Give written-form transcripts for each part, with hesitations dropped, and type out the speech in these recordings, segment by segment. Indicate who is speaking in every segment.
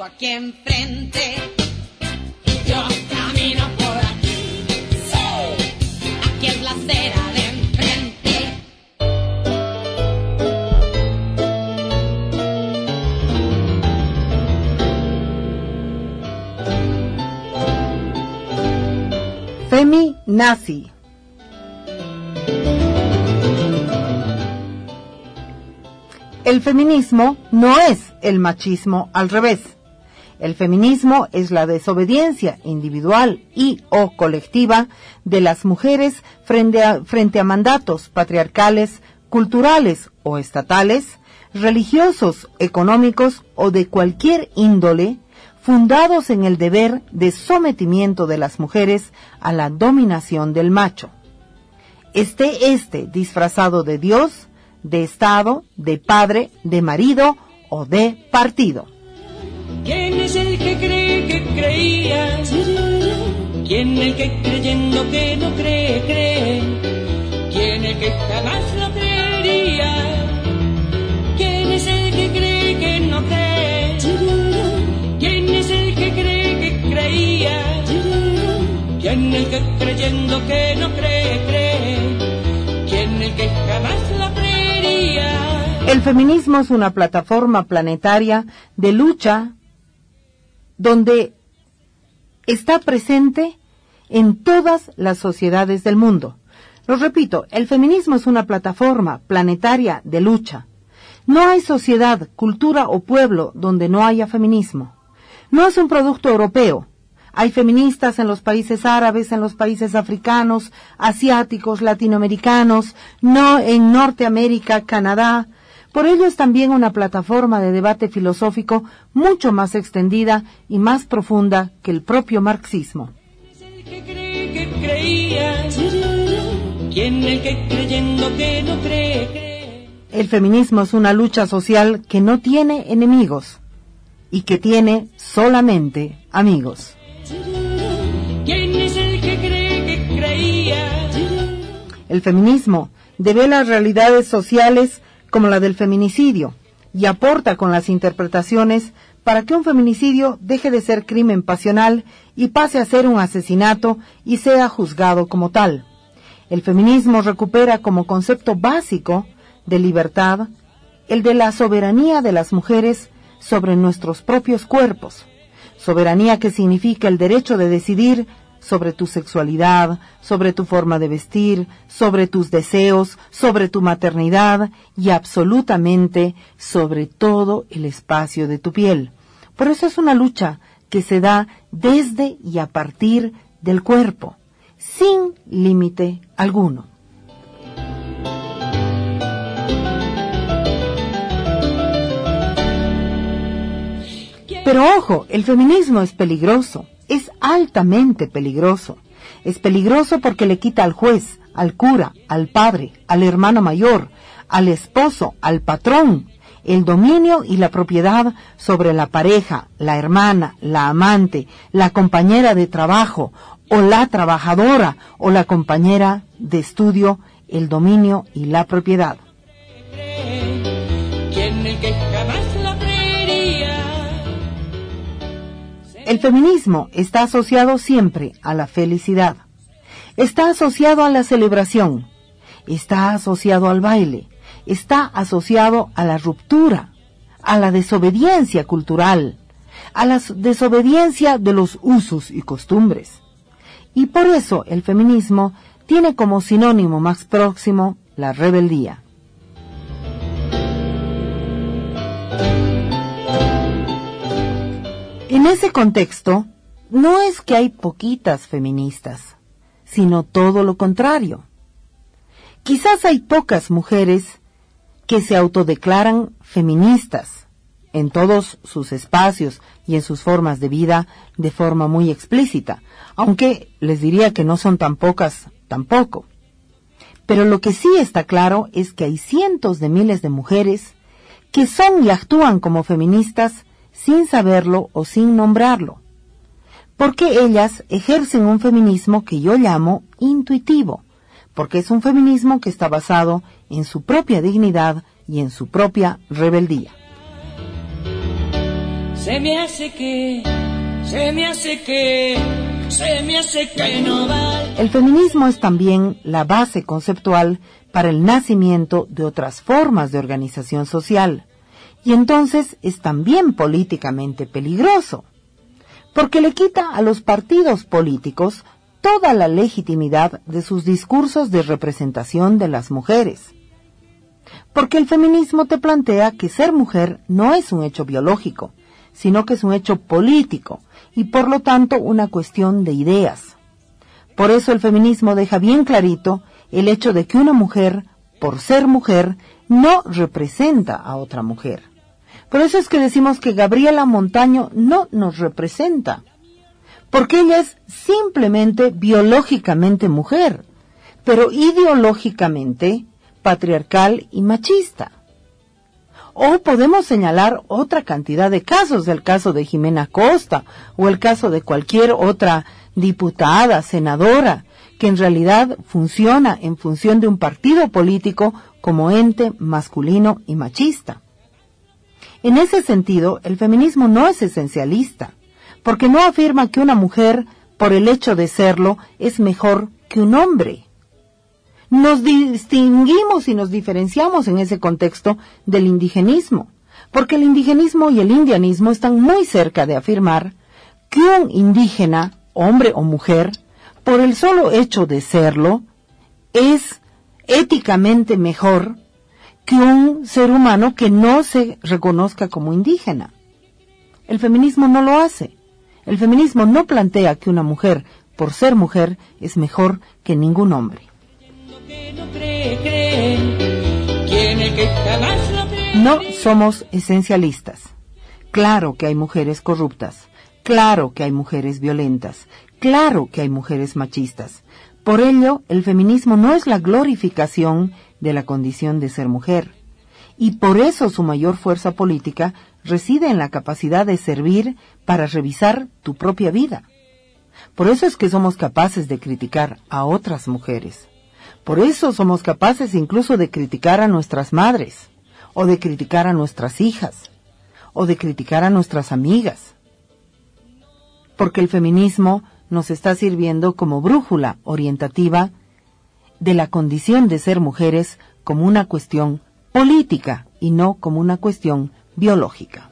Speaker 1: tengo aquí enfrente. Yo camino por aquí. Sí. Aquí es la acera de enfrente.
Speaker 2: Femi nazi. El feminismo no es el machismo al revés. El feminismo es la desobediencia individual y o colectiva de las mujeres frente a mandatos patriarcales, culturales o estatales, religiosos, económicos o de cualquier índole, fundados en el deber de sometimiento de las mujeres a la dominación del macho. Esté disfrazado de Dios, de Estado, de padre, de marido o de partido.
Speaker 3: ¿Quién es el que cree que creía? ¿Quién el que creyendo que no cree, cree? ¿Quién el que jamás lo creería? ¿Quién es el que cree que no cree? ¿Quién es el que cree que creía? ¿Quién el que creyendo que no cree, cree? ¿Quién el que jamás lo creería?
Speaker 2: El feminismo es una plataforma planetaria de lucha donde está presente en todas las sociedades del mundo. Lo repito, el feminismo es una plataforma planetaria de lucha. No hay sociedad, cultura o pueblo donde no haya feminismo. No es un producto europeo. Hay feministas en los países árabes, en los países africanos, asiáticos, latinoamericanos, no en Norteamérica, Canadá. Por ello es también una plataforma de debate filosófico mucho más extendida y más profunda que el propio marxismo.
Speaker 3: ¿Quién cree que creía? ¿Quién el que creyendo que no cree, cree?
Speaker 2: El feminismo es una lucha social que no tiene enemigos y que tiene solamente amigos.
Speaker 3: ¿Quién es el que cree que creía?
Speaker 2: El feminismo devela realidades sociales como la del feminicidio y aporta con las interpretaciones para que un feminicidio deje de ser crimen pasional y pase a ser un asesinato y sea juzgado como tal. El feminismo recupera como concepto básico de libertad el de la soberanía de las mujeres sobre nuestros propios cuerpos. Soberanía que significa el derecho de decidir sobre tu sexualidad, sobre tu forma de vestir, sobre tus deseos, sobre tu maternidad y absolutamente sobre todo el espacio de tu piel. Por eso es una lucha que se da desde y a partir del cuerpo, sin límite alguno. Pero ojo, el feminismo es peligroso. Es altamente peligroso. Es peligroso porque le quita al juez, al cura, al padre, al hermano mayor, al esposo, al patrón, el dominio y la propiedad sobre la pareja, la hermana, la amante, la compañera de trabajo, o la trabajadora, o la compañera de estudio, el dominio y la propiedad.
Speaker 3: ¿Quién el que jamás lo creería?
Speaker 2: El feminismo está asociado siempre a la felicidad, está asociado a la celebración, está asociado al baile, está asociado a la ruptura, a la desobediencia cultural, a la desobediencia de los usos y costumbres. Y por eso el feminismo tiene como sinónimo más próximo la rebeldía. En ese contexto, no es que hay poquitas feministas, sino todo lo contrario. Quizás hay pocas mujeres que se autodeclaran feministas en todos sus espacios y en sus formas de vida de forma muy explícita, aunque les diría que no son tan pocas tampoco. Pero lo que sí está claro es que hay cientos de miles de mujeres que son y actúan como feministas sin saberlo o sin nombrarlo, porque ellas ejercen un feminismo que yo llamo intuitivo, porque es un feminismo que está basado en su propia dignidad y en su propia rebeldía.
Speaker 3: Se me hace que no vale.
Speaker 2: El feminismo es también la base conceptual para el nacimiento de otras formas de organización social, y entonces es también políticamente peligroso, porque le quita a los partidos políticos toda la legitimidad de sus discursos de representación de las mujeres. Porque el feminismo te plantea que ser mujer no es un hecho biológico, sino que es un hecho político y por lo tanto una cuestión de ideas. Por eso el feminismo deja bien clarito el hecho de que una mujer, por ser mujer, no representa a otra mujer. Por eso es que decimos que Gabriela Montaño no nos representa, porque ella es simplemente biológicamente mujer, pero ideológicamente patriarcal y machista. O podemos señalar otra cantidad de casos, el caso de Jimena Costa o el caso de cualquier otra diputada, senadora, que en realidad funciona en función de un partido político como ente masculino y machista. En ese sentido, el feminismo no es esencialista, porque no afirma que una mujer, por el hecho de serlo, es mejor que un hombre. Nos distinguimos y nos diferenciamos en ese contexto del indigenismo, porque el indigenismo y el indianismo están muy cerca de afirmar que un indígena, hombre o mujer, por el solo hecho de serlo, es éticamente mejor que un ser humano que no se reconozca como indígena. El feminismo no lo hace. El feminismo no plantea que una mujer, por ser mujer, es mejor que ningún hombre. No somos esencialistas. Claro que hay mujeres corruptas, claro que hay mujeres violentas, claro que hay mujeres machistas. Por ello, el feminismo no es la glorificación de la condición de ser mujer. Y por eso su mayor fuerza política reside en la capacidad de servir para revisar tu propia vida. Por eso es que somos capaces de criticar a otras mujeres. Por eso somos capaces incluso de criticar a nuestras madres, o de criticar a nuestras hijas, o de criticar a nuestras amigas. Porque el feminismo nos está sirviendo como brújula orientativa de la condición de ser mujeres como una cuestión política y no como una cuestión biológica.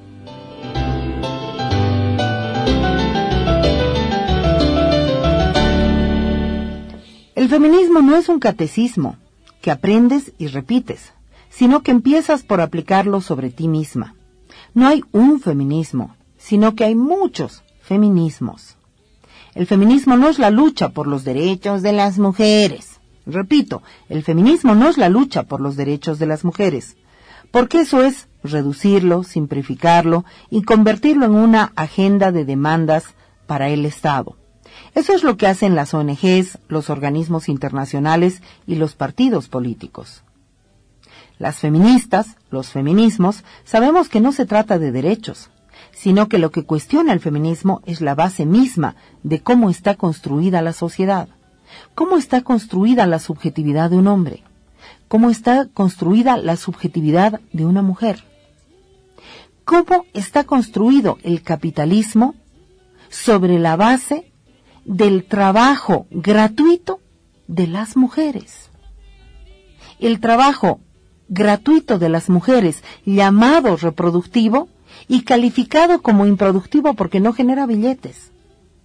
Speaker 2: El feminismo no es un catecismo que aprendes y repites, sino que empiezas por aplicarlo sobre ti misma. No hay un feminismo, sino que hay muchos feminismos. El feminismo no es la lucha por los derechos de las mujeres. Repito, el feminismo no es la lucha por los derechos de las mujeres, porque eso es reducirlo, simplificarlo y convertirlo en una agenda de demandas para el Estado. Eso es lo que hacen las ONGs, los organismos internacionales y los partidos políticos. Las feministas, los feminismos, sabemos que no se trata de derechos, sino que lo que cuestiona el feminismo es la base misma de cómo está construida la sociedad, cómo está construida la subjetividad de un hombre, cómo está construida la subjetividad de una mujer, cómo está construido el capitalismo sobre la base del trabajo gratuito de las mujeres. El trabajo gratuito de las mujeres, llamado reproductivo y calificado como improductivo porque no genera billetes.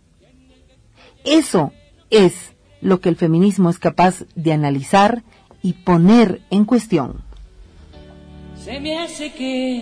Speaker 2: Eso es lo que el feminismo es capaz de analizar y poner en cuestión.
Speaker 3: Se me hace que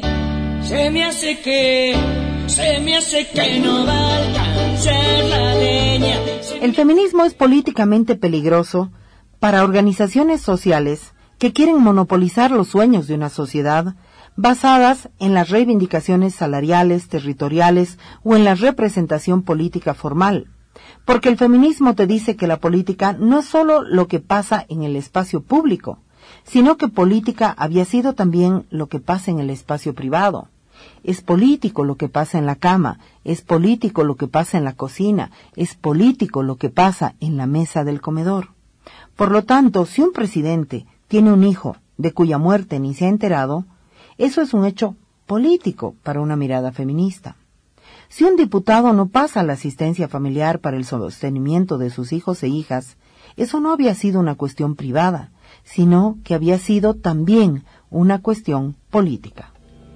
Speaker 3: no va a alcanzar la leña.
Speaker 2: El feminismo es políticamente peligroso para organizaciones sociales que quieren monopolizar los sueños de una sociedad basadas en las reivindicaciones salariales, territoriales o en la representación política formal. Porque el feminismo te dice que la política no es solo lo que pasa en el espacio público, sino que política había sido también lo que pasa en el espacio privado. Es político lo que pasa en la cama, es político lo que pasa en la cocina, es político lo que pasa en la mesa del comedor. Por lo tanto, si un presidente tiene un hijo de cuya muerte ni se ha enterado, eso es un hecho político para una mirada feminista. Si un diputado no pasa la asistencia familiar para el sostenimiento de sus hijos e hijas, eso no había sido una cuestión privada, sino que había sido también una cuestión política.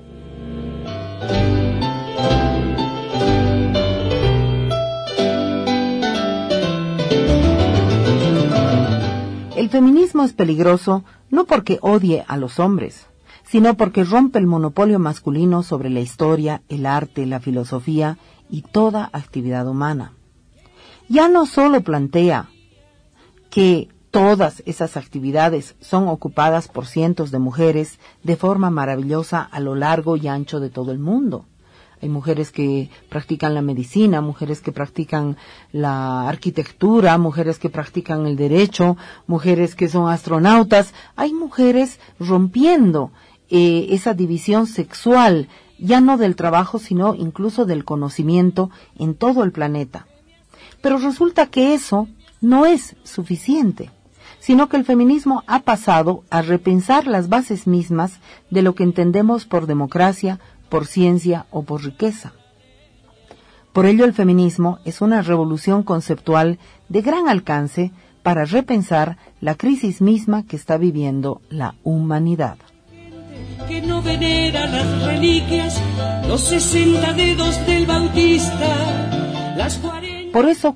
Speaker 2: El feminismo es peligroso no porque odie a los hombres, sino porque rompe el monopolio masculino sobre la historia, el arte, la filosofía y toda actividad humana. Ya no solo plantea que todas esas actividades son ocupadas por cientos de mujeres de forma maravillosa a lo largo y ancho de todo el mundo. Hay mujeres que practican la medicina, mujeres que practican la arquitectura, mujeres que practican el derecho, mujeres que son astronautas. Hay mujeres rompiendo esa división sexual, ya no del trabajo, sino incluso del conocimiento en todo el planeta. Pero resulta que eso no es suficiente, sino que el feminismo ha pasado a repensar las bases mismas de lo que entendemos por democracia, por ciencia o por riqueza. Por ello el feminismo es una revolución conceptual de gran alcance para repensar la crisis misma que está viviendo la humanidad.
Speaker 3: Que no venera las reliquias, los 60 dedos del Bautista, las 40...
Speaker 2: Por eso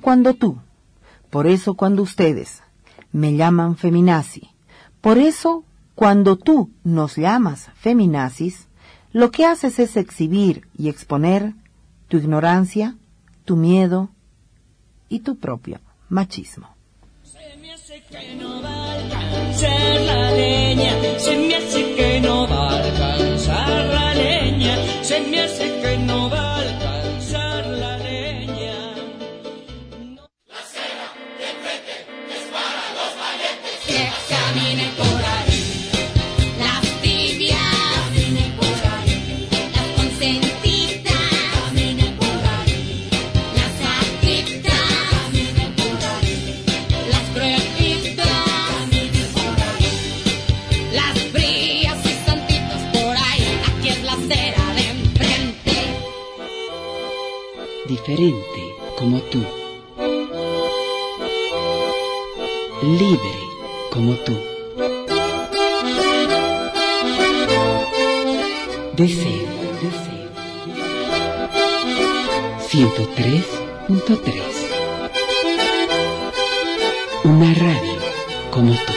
Speaker 2: cuando ustedes me llaman feminazi, por eso cuando tú nos llamas feminazis, lo que haces es exhibir y exponer tu ignorancia, tu miedo y tu propio machismo.
Speaker 3: Se me hace que no va a alcanzar la leña, se me hace que no va a alcanzar la leña, se me hace que no va a alcanzar la leña. No.
Speaker 1: La cena de enfrente es para los valientes que caminen por ahí. Las tibias caminen por ahí. Las consentidas caminen por ahí. Las adictas caminen por ahí. Las cruelitas caminen por ahí. Las frías y santitos por ahí. Aquí es la acera de enfrente.
Speaker 4: Diferente como tú. Libre como tú. Deseo. 103.3. Una radio como tú.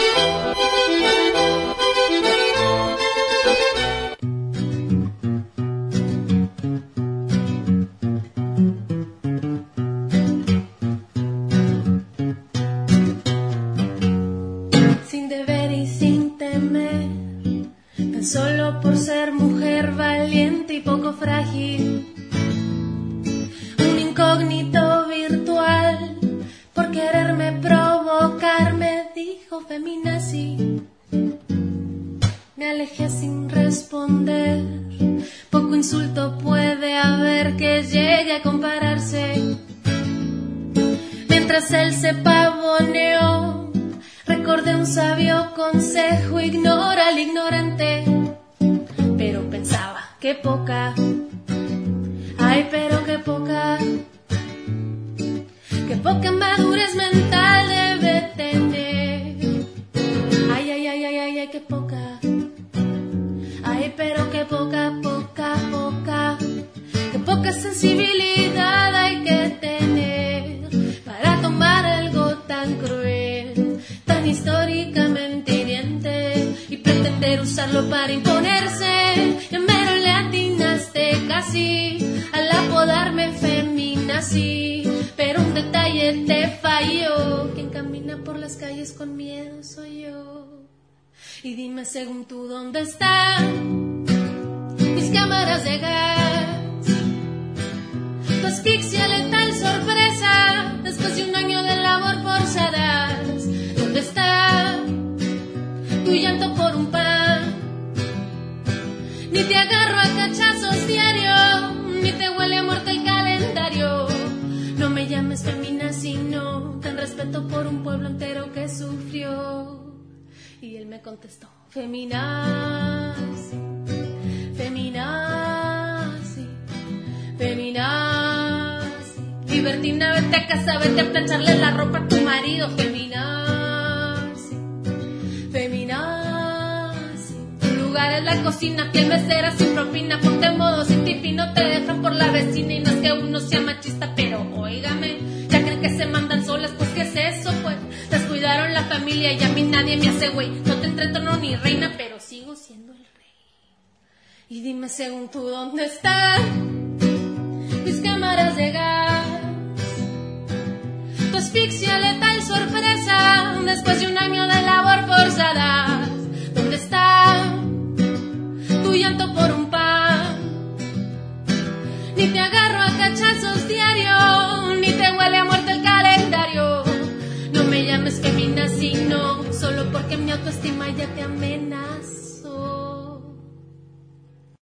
Speaker 5: Sin deber y sin temer, tan solo por ser mujer valiente y poco frágil, un incógnito virtual, por quererme provocar, me dijo feminazi. Me alejé sin responder, poco insulto puede haber que llegue a compararse. Mientras él se pavoneó, recordé un sabio consejo: ignora al ignorante. Pero pensaba, qué poca, ay, pero qué poca madurez mental debe tener. Ay, ay, ay, ay, ay, ay, qué poca, ay, pero qué poca sensibilidad hay que tener para tomar algo tan cruel, tan históricamente hiriente, y pretender usarlo para imponerse. Ya mero le atinaste casi al apodarme feminazi, pero un detalle te falló: quien camina por las calles con miedo soy yo. Y dime, según tú, ¿dónde están mis cámaras de gas? Tu asfixia letal sorpresa después de un año de labor forzadas. ¿Dónde está tu llanto por un pan? Ni te agarro a cachazos diario, ni te huele a muerte el calendario. No me llames feminazi, no, ten respeto por un pueblo entero que sufrió. Y él me contestó: feminazi, feminazi. libertina, vete a casa, vete a plancharle la ropa a tu marido. Feminazi, feminazi. Tu lugar es la cocina, piel mesera sin propina. Ponte en modo City, no te dejan por la vecina. Y no es que uno sea machista, pero óigame, ya creen que se mandan solas, pues ¿qué es eso? Pues descuidaron la familia y a mí nadie me hace güey. No te entretono ni reina, pero sigo siendo el rey. Y dime según tú dónde están mis cámaras de gas, tu asfixia letal sorpresa después de un año de labor forzada. ¿Dónde está tu llanto por un pan? Ni te agarro a cachazos diario, ni te huele a muerte el calendario. No me llames feminazi, no, solo porque mi autoestima ya te amenaza.